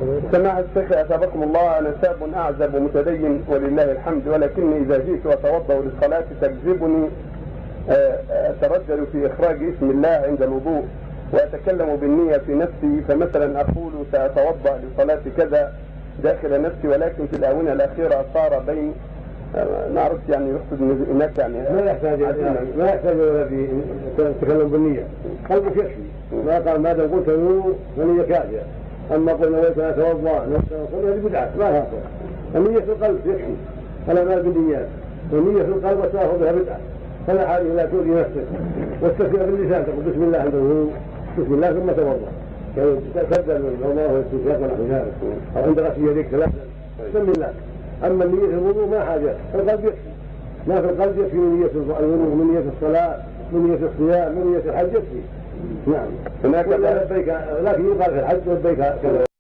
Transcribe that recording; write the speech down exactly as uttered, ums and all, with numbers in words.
سماحة الشيخ أثابكم الله، أنا شاب أعزب ومتدين ولله الحمد، ولكني إذا جئت أتوضأ للصلاة تجذبني أتردد في إخراج اسم الله عند الوضوء وأتكلم بالنية في نفسي، فمثلا أقول سأتوضأ لصلاة كذا داخل نفسي، ولكن في الآونة الأخيرة صار بين ما عرفت يعني يقصد هناك يعني ما يحتاج ما يحتاج ولا في التكلم بالنية، قلبك يكفي. ما قال ما دام قلت نور فنية كافية. أما قلنا نويت أن أتوضأ هذه بدعة ما يحصل. النية في القلب يكفي، فلا مال بالنيات، والنية في القلب وتأخذها بدعة، فلا حاجة لا تؤذي نفسك. والتسمية باللسان تقول بسم الله عند الوضوء، بسم الله ثم توضأ، يعني تبدأ بالوضوء والاستنشاق ونحو ذلك، أو عند غسل يديك ثلاثا بسم الله. أما النية في الوضوء ما حاجة، القلب يكفي. ما في القلب يكفي من نية الوضوء، من نية الصلاة، من نية الصيام، من نية الحج يكفي. نعم. هناك لبيك، لكن يقال في الحج لبيك كذا.